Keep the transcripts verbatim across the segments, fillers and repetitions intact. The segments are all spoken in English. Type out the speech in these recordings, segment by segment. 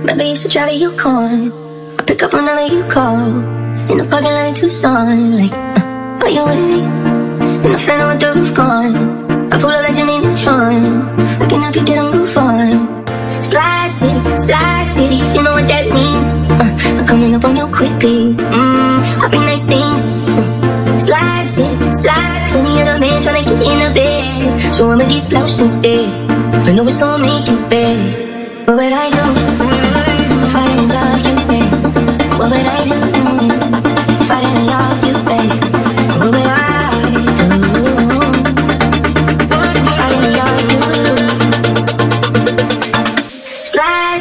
Remember you used to drive a Yukon. I pick up whenever you call. In the parking lot in Tucson. Like, uh, are you with me? In the phantom with the roof gone. I pull up like Jimmy Neutron. Looking up, you get a move on. Slide City, Slide City, you know what that means. uh, I'm coming up on you quickly. Mmm, I bring nice things. uh, Slide City, Slide. Plenty other men tryna get in the bed, so I'ma get slouched instead. I know it's gonna make you bad. What would I do if I didn't love you, babe? What would I do if I didn't love you, babe? What would I do if I didn't love you? Slide.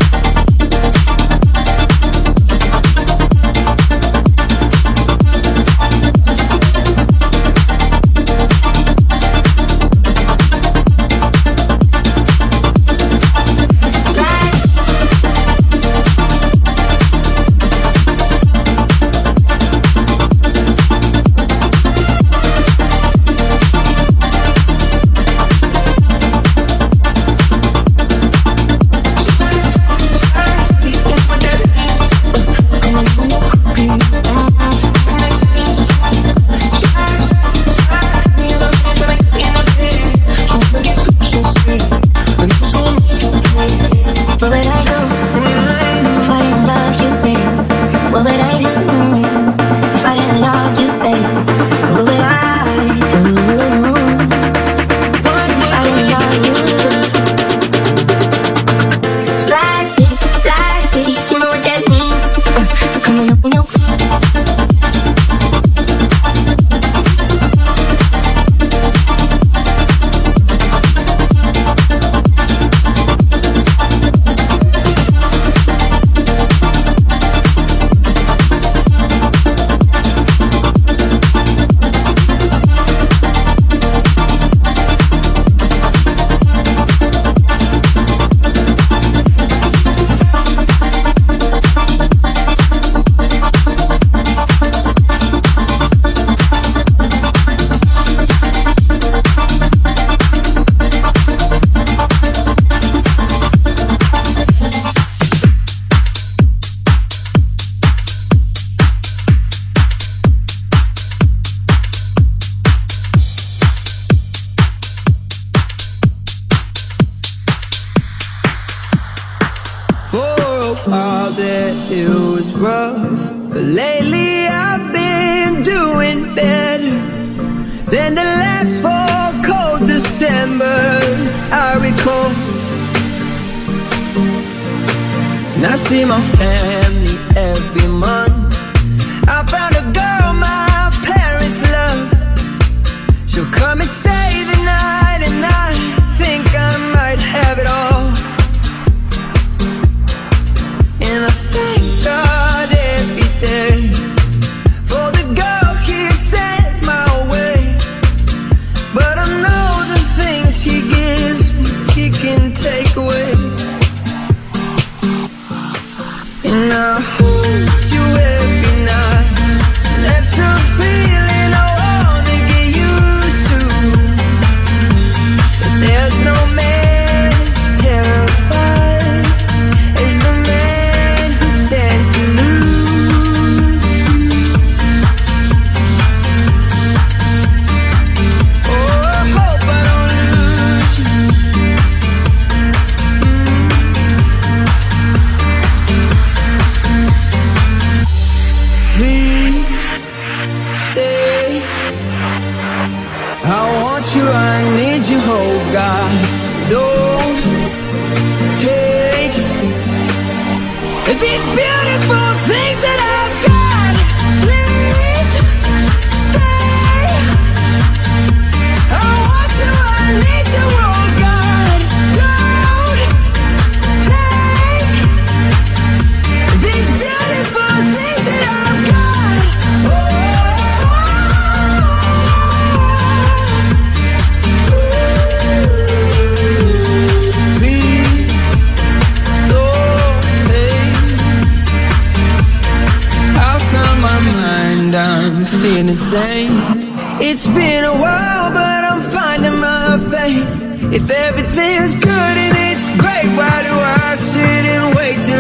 It's been a while, but I'm finding my faith. If everything's good and it's great, why do I sit and wait till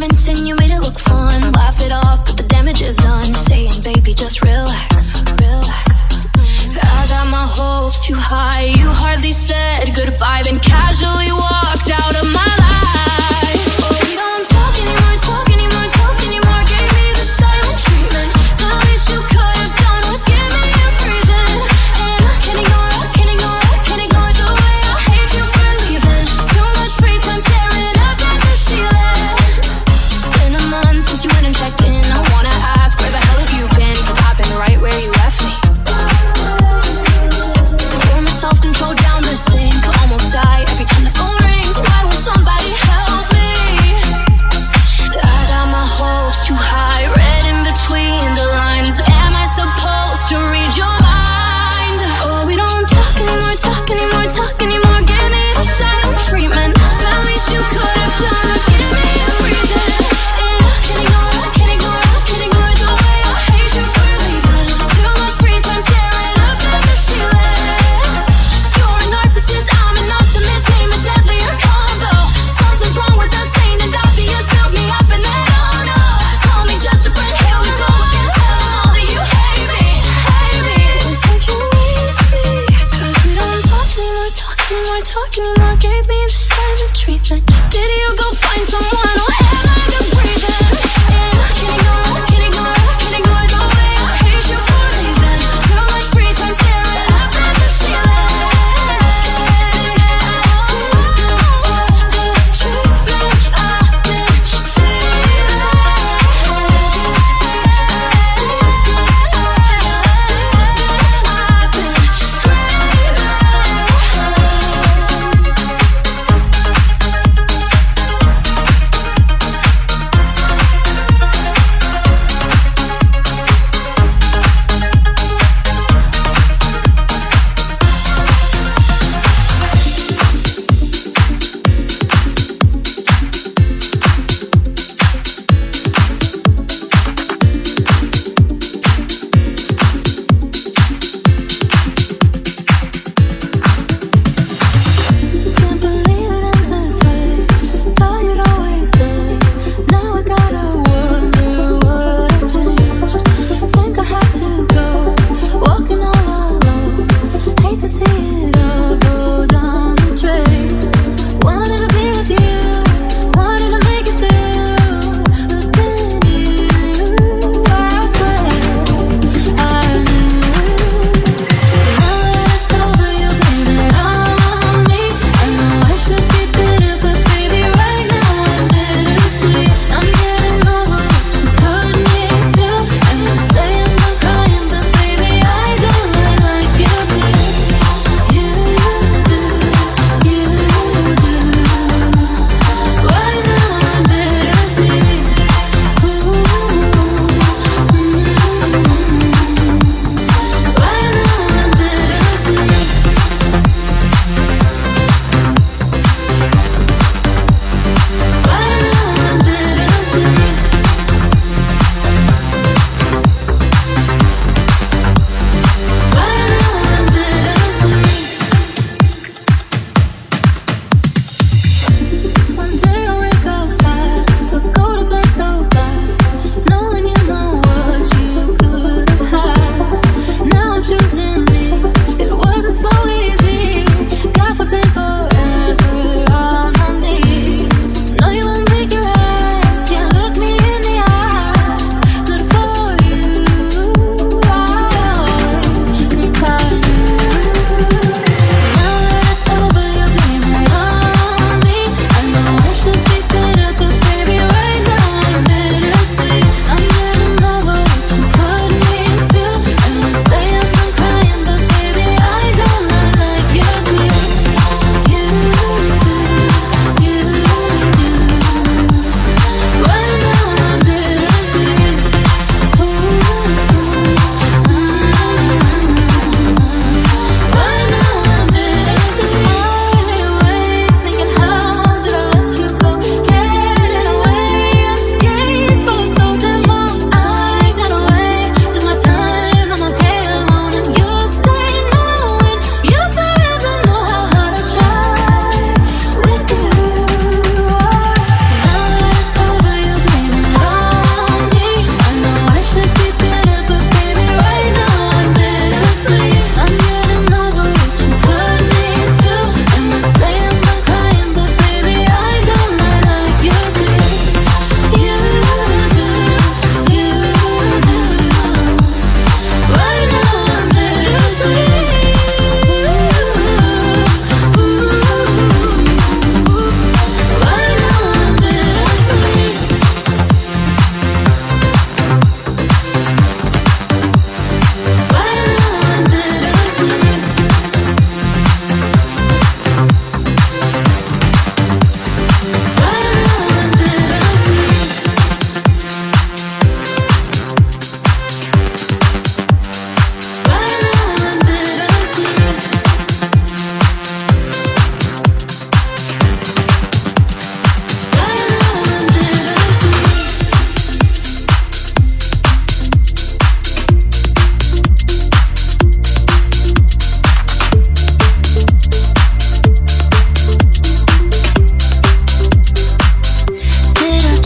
convincing, you made it look fun. Laugh it off, but the damage is done. Saying, baby, just relax, relax. I got my hopes too high. You hardly said goodbye, then casually walked out of my life. Oh, we don't talk anymore, talk anymore, talk anymore. Gave me the silent treatment. The least you could have done was give me a reason. And I can't ignore, I can't ignore, I can't ignore the way I hate you for leaving. Too much free time staring up at the ceiling. It's been a month since you went and checked in. I wanna ask, where the hell have you been? Cause I've been right where you left me. Throw myself and throw down the sink. Almost die every time the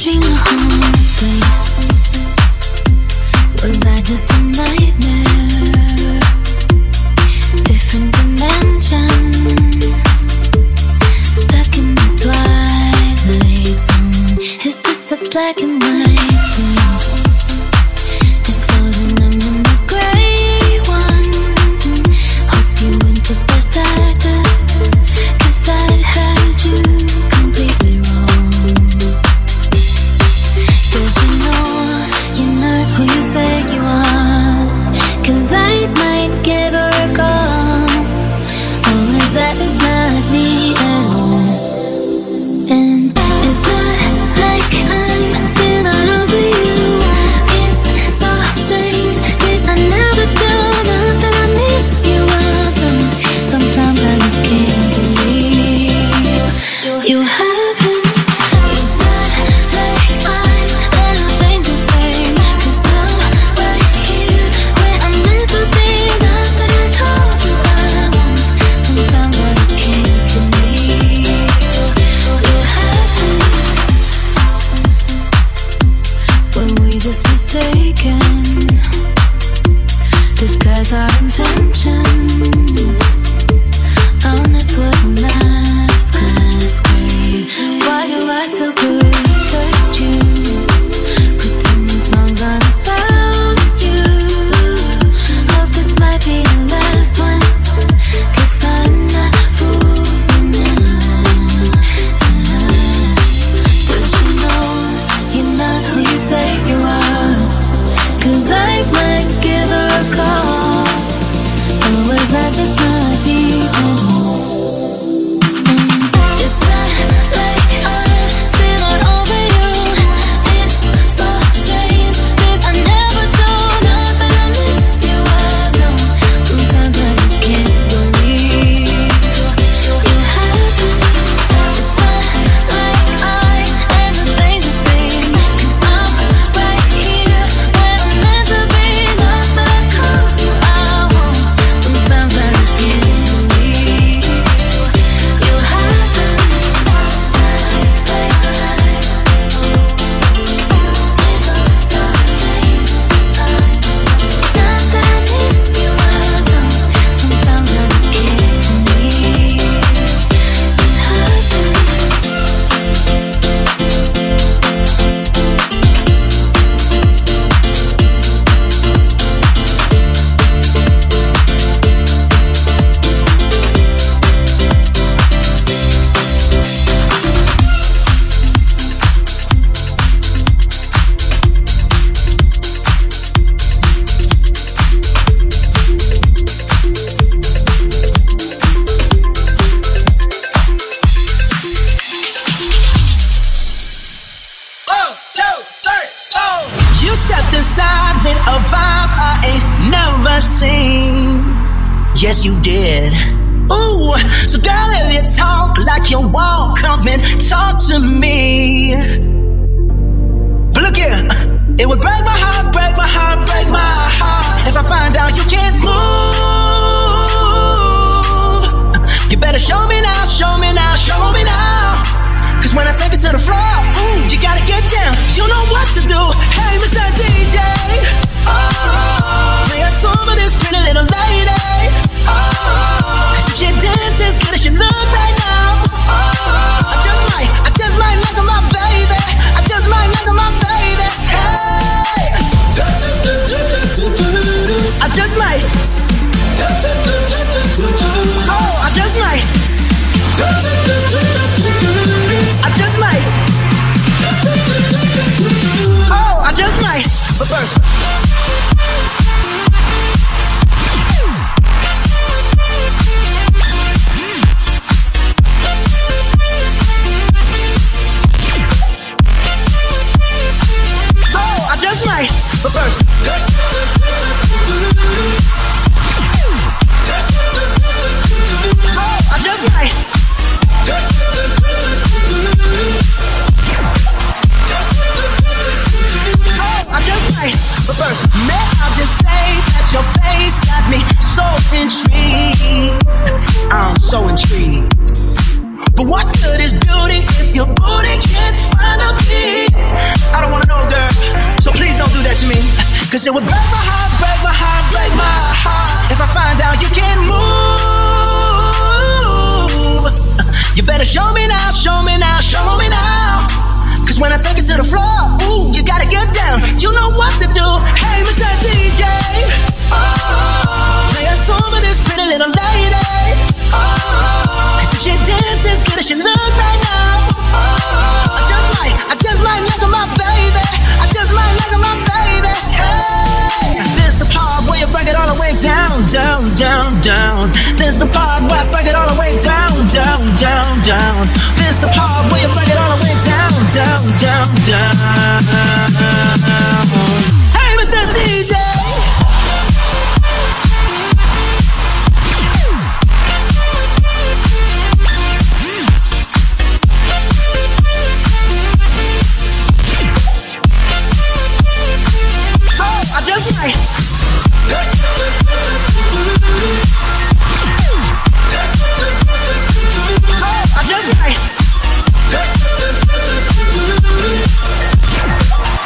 dream the whole day? Was I just a nightmare? Different dimensions, stuck in the twilight zone. Is this a black and white thing? If so, then I'm in the gray one. Hope you went the best actor, 'cause I had you completely wrong. 'Cause you know you're not who you say you are. 'Cause I might give her a call. Or is that just not me at all? And it's not like I'm still not over you. It's so strange, 'cause I never do. Not that I miss you, I don't. Sometimes I just can't believe you haven't. It's not like I'm gonna change a thing, 'cause I'm right here where I'm meant to be. Not that I told you I won't. Sometimes I just can't believe you haven't. Were we just mistaken? Disguise our intentions. Honest was a masquerade. Why do I still protect you? Pretending songs aren't about you. Hope this might be the last one, 'cause I'm not fooling anyone. 'Cause you know you're not who you say you are. 'Cause I might give her a call. Or was I just not me at all? It's not like I'm still not over you. It's so strange, 'cause I never do. Not that I miss you, I don't. Sometimes I just can't believe you haven't. It's not like I ever change a thing, 'cause I'm right here where I'm meant to be. Not that I told you I won't. Sometimes I just can't believe you haven't. It's so strange. Not that I miss you, I don't. Sometimes I just can't believe you haven't. You stepped inside with a vibe I ain't never seen. Yes, you did. Ooh, so girl, if you talk like you walk, come and talk to me. But look here, it would break my heart, break my heart, break my heart if I find out you can't move. You better show me now, show me now, show me now. 'Cause when I take it to the floor, ooh, you gotta get down. You know what to do. Hey, Mister D J, oh, play a song for this pretty little lady. Oh, 'cause if she dances good as she look right now, oh, I just might, I just might make her my baby. I just might make her my baby. Hey, I just might. Oh, I just might. I just might. Oh, I just might. But first, oh, I just might. But first, oh, I just might. I just might, but first, may I just say that your face got me so intrigued. I'm so intrigued. But what good is beauty if your booty can't find a beat? Cause it would break my heart, break my heart, break my heart if I find out you can't move. You better show me now, show me now, show me now. Cause when I take it to the floor, ooh, you gotta get down. You know what to do. Hey, Mister D J, oh, play a song for this pretty little lady. Oh, cause if she dances, good as she look right now. Oh, I just might, I just might look at my baby. I just might look at my baby. Hey, this the part where you break it all the way down, down, down, down. This the part where I break it all the way down, down, down, down. This the part where you break it all the way down, down, down, down. Hey, Mister D J. I just might. I just might.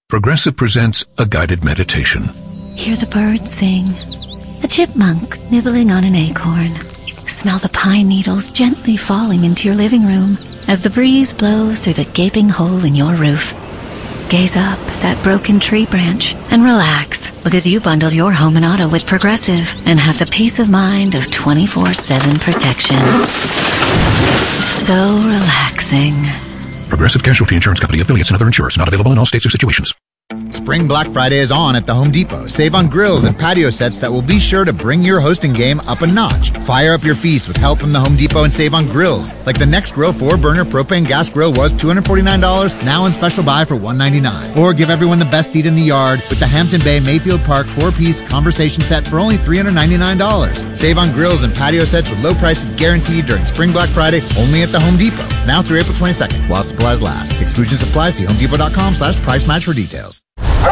Progressive presents a guided meditation. Hear the birds sing. A chipmunk nibbling on an acorn. Smell the pine needles gently falling into your living room as the breeze blows through the gaping hole in your roof. Gaze up at that broken tree branch and relax, because you bundled your home and auto with Progressive and have the peace of mind of twenty-four seven protection. So relaxing. Progressive Casualty Insurance Company, affiliates, and other insurers. Not available in all states or situations. Spring Black Friday is on at the Home Depot. Save on grills and patio sets that will be sure to bring your hosting game up a notch. Fire up your feast with help from the Home Depot and save on grills. Like the Next Grill four burner propane gas grill was two hundred forty-nine dollars, now in special buy for one hundred ninety-nine dollars. Or give everyone the best seat in the yard with the Hampton Bay Mayfield Park four-piece conversation set for only three hundred ninety-nine dollars. Save on grills and patio sets with low prices guaranteed during Spring Black Friday only at the Home Depot. Now through April twenty-second, while supplies last. Exclusions apply. See homedepot.com slash price match for details.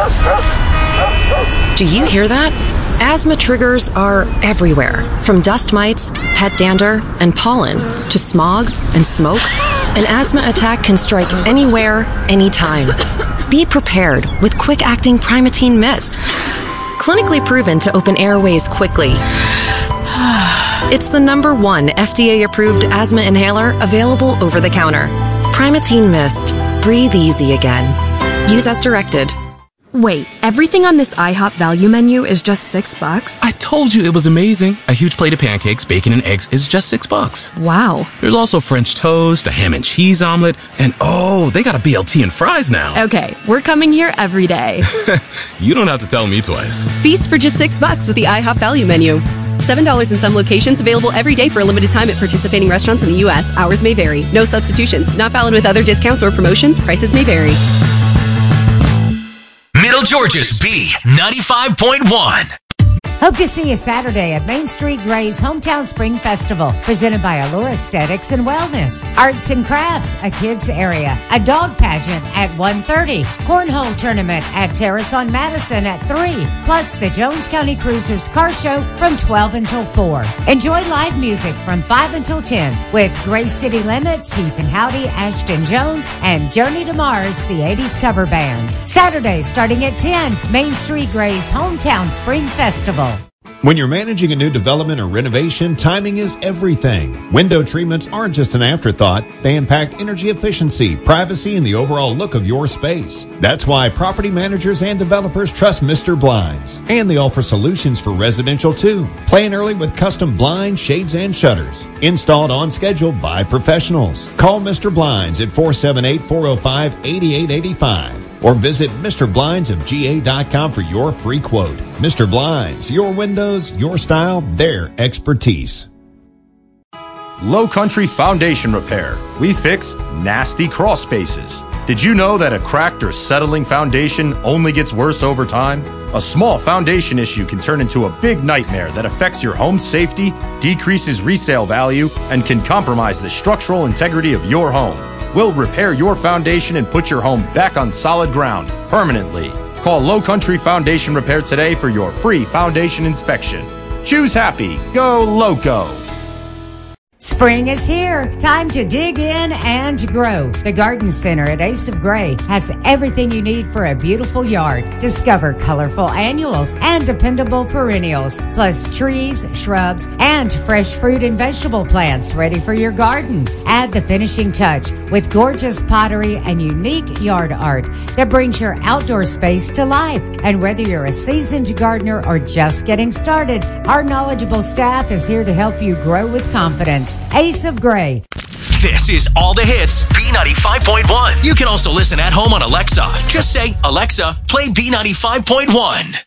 Do you hear that? Asthma triggers are everywhere, from dust mites, pet dander, and pollen, to smog and smoke. An asthma attack can strike anywhere, anytime. Be prepared with quick-acting Primatene Mist. Clinically proven to open airways quickly. It's the number one F D A-approved asthma inhaler available over the counter. Primatene Mist. Breathe easy again. Use as directed. Wait, everything on this IHOP value menu is just six bucks? I told you it was amazing. A huge plate of pancakes, bacon, and eggs is just six bucks. Wow. There's also French toast, a ham and cheese omelet, and oh, they got a B L T and fries now. Okay, we're coming here every day. You don't have to tell me twice. Feast for just six bucks with the IHOP value menu. seven dollars in some locations, available every day for a limited time at participating restaurants in the U S. Hours may vary. No substitutions. Not valid with other discounts or promotions. Prices may vary. Middle Georgia's B ninety-five point one. Hope to see you Saturday at Main Street Gray's Hometown Spring Festival, presented by Allure Aesthetics and Wellness. Arts and Crafts, a kids area. A dog pageant at one thirty. Cornhole tournament at Terrace on Madison at three. Plus the Jones County Cruisers Car Show from twelve until four. Enjoy live music from five until ten with Gray City Limits, Heath and Howdy, Ashton Jones, and Journey to Mars, the eighties cover band. Saturday starting at ten, Main Street Gray's Hometown Spring Festival. When you're managing a new development or renovation, timing is everything. Window treatments aren't just an afterthought. They impact energy efficiency, privacy, and the overall look of your space. That's why property managers and developers trust Mister Blinds. And they offer solutions for residential too. Plan early with custom blinds, shades, and shutters. Installed on schedule by professionals. Call Mister Blinds at four seven eight, four oh five, eight eight eight five. Or visit Mister Blinds of G A dot com for your free quote. Mister Blinds, your windows, your style, their expertise. Low Country Foundation Repair. We fix nasty crawl spaces. Did you know that a cracked or settling foundation only gets worse over time? A small foundation issue can turn into a big nightmare that affects your home's safety, decreases resale value, and can compromise the structural integrity of your home. We'll repair your foundation and put your home back on solid ground permanently. Call Low Country Foundation Repair today for your free foundation inspection. Choose happy. Go Loco. Spring is here. Time to dig in and grow. The Garden Center at Ace of Gray has everything you need for a beautiful yard. Discover colorful annuals and dependable perennials, plus trees, shrubs, and fresh fruit and vegetable plants ready for your garden. Add the finishing touch with gorgeous pottery and unique yard art that brings your outdoor space to life. And whether you're a seasoned gardener or just getting started, our knowledgeable staff is here to help you grow with confidence. Ace of Gray. This is All the Hits, B ninety-five point one. You can also listen at home on Alexa. Just say, Alexa, play B ninety-five point one.